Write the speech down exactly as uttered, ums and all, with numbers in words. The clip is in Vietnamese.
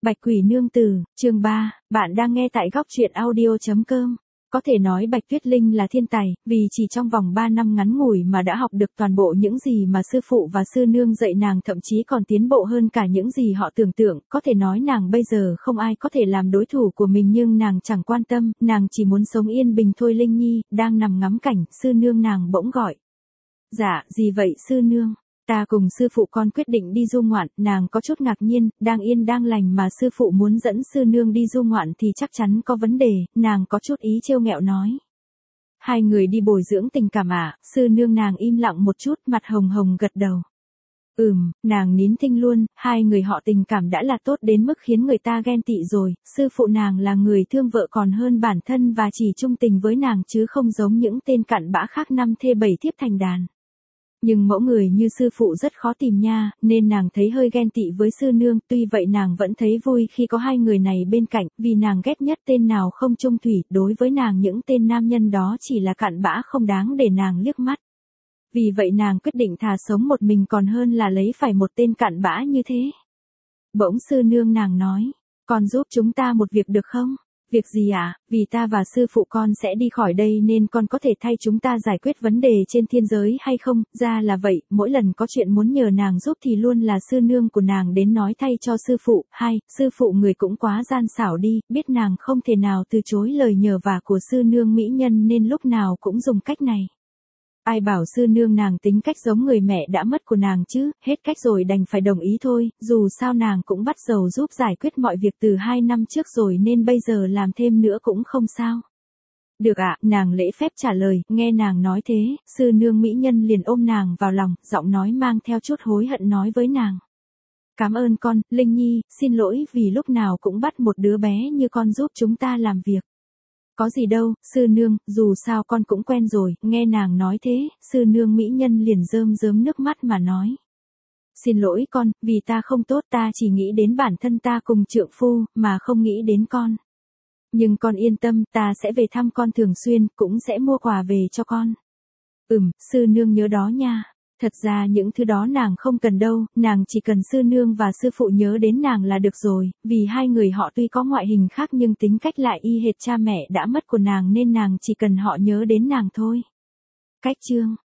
Bạch Quỷ Nương Tử, chương ba, bạn đang nghe tại góc truyện audio.com. Có thể nói Bạch Tuyết Linh là thiên tài, vì chỉ trong vòng ba năm ngắn ngủi mà đã học được toàn bộ những gì mà sư phụ và sư nương dạy nàng, thậm chí còn tiến bộ hơn cả những gì họ tưởng tượng. Có thể nói nàng bây giờ không ai có thể làm đối thủ của mình, nhưng nàng chẳng quan tâm, nàng chỉ muốn sống yên bình thôi. Linh Nhi, đang nằm ngắm cảnh, sư nương nàng bỗng gọi. Dạ, gì vậy sư nương? Ta cùng sư phụ con quyết định đi du ngoạn. Nàng có chút ngạc nhiên, đang yên đang lành mà sư phụ muốn dẫn sư nương đi du ngoạn thì chắc chắn có vấn đề, nàng có chút ý trêu nghẹo nói. Hai người đi bồi dưỡng tình cảm à? Sư nương nàng im lặng một chút, mặt hồng hồng gật đầu. Ừm, nàng nín thinh luôn, hai người họ tình cảm đã là tốt đến mức khiến người ta ghen tị rồi. Sư phụ nàng là người thương vợ còn hơn bản thân và chỉ trung tình với nàng chứ không giống những tên cặn bã khác năm thê bảy thiếp thành đàn. Nhưng mẫu người như sư phụ rất khó tìm nha, nên nàng thấy hơi ghen tị với sư nương. Tuy vậy nàng vẫn thấy vui khi có hai người này bên cạnh, vì nàng ghét nhất tên nào không trung thủy. Đối với nàng những tên nam nhân đó chỉ là cặn bã không đáng để nàng liếc mắt. Vì vậy nàng quyết định thà sống một mình còn hơn là lấy phải một tên cặn bã như thế. Bỗng sư nương nàng nói, con giúp chúng ta một việc được không? Việc gì ạ? À? Vì ta và sư phụ con sẽ đi khỏi đây nên con có thể thay chúng ta giải quyết vấn đề trên thiên giới hay không? Ra là vậy, mỗi lần có chuyện muốn nhờ nàng giúp thì luôn là sư nương của nàng đến nói thay cho sư phụ. Hai, sư phụ người cũng quá gian xảo đi, biết nàng không thể nào từ chối lời nhờ vả của sư nương mỹ nhân nên lúc nào cũng dùng cách này. Ai bảo sư nương nàng tính cách giống người mẹ đã mất của nàng chứ, hết cách rồi đành phải đồng ý thôi, dù sao nàng cũng bắt dầu giúp giải quyết mọi việc từ hai năm trước rồi nên bây giờ làm thêm nữa cũng không sao. Được ạ, à, nàng lễ phép trả lời. Nghe nàng nói thế, sư nương mỹ nhân liền ôm nàng vào lòng, giọng nói mang theo chút hối hận nói với nàng. Cảm ơn con, Linh Nhi, xin lỗi vì lúc nào cũng bắt một đứa bé như con giúp chúng ta làm việc. Có gì đâu, sư nương, dù sao con cũng quen rồi. Nghe nàng nói thế, sư nương mỹ nhân liền rơm rớm nước mắt mà nói. Xin lỗi con, vì ta không tốt, ta chỉ nghĩ đến bản thân ta cùng trượng phu, mà không nghĩ đến con. Nhưng con yên tâm, ta sẽ về thăm con thường xuyên, cũng sẽ mua quà về cho con. Ừm, sư nương nhớ đó nha. Thật ra những thứ đó nàng không cần đâu, nàng chỉ cần sư nương và sư phụ nhớ đến nàng là được rồi, vì hai người họ tuy có ngoại hình khác nhưng tính cách lại y hệt cha mẹ đã mất của nàng nên nàng chỉ cần họ nhớ đến nàng thôi. Cách chương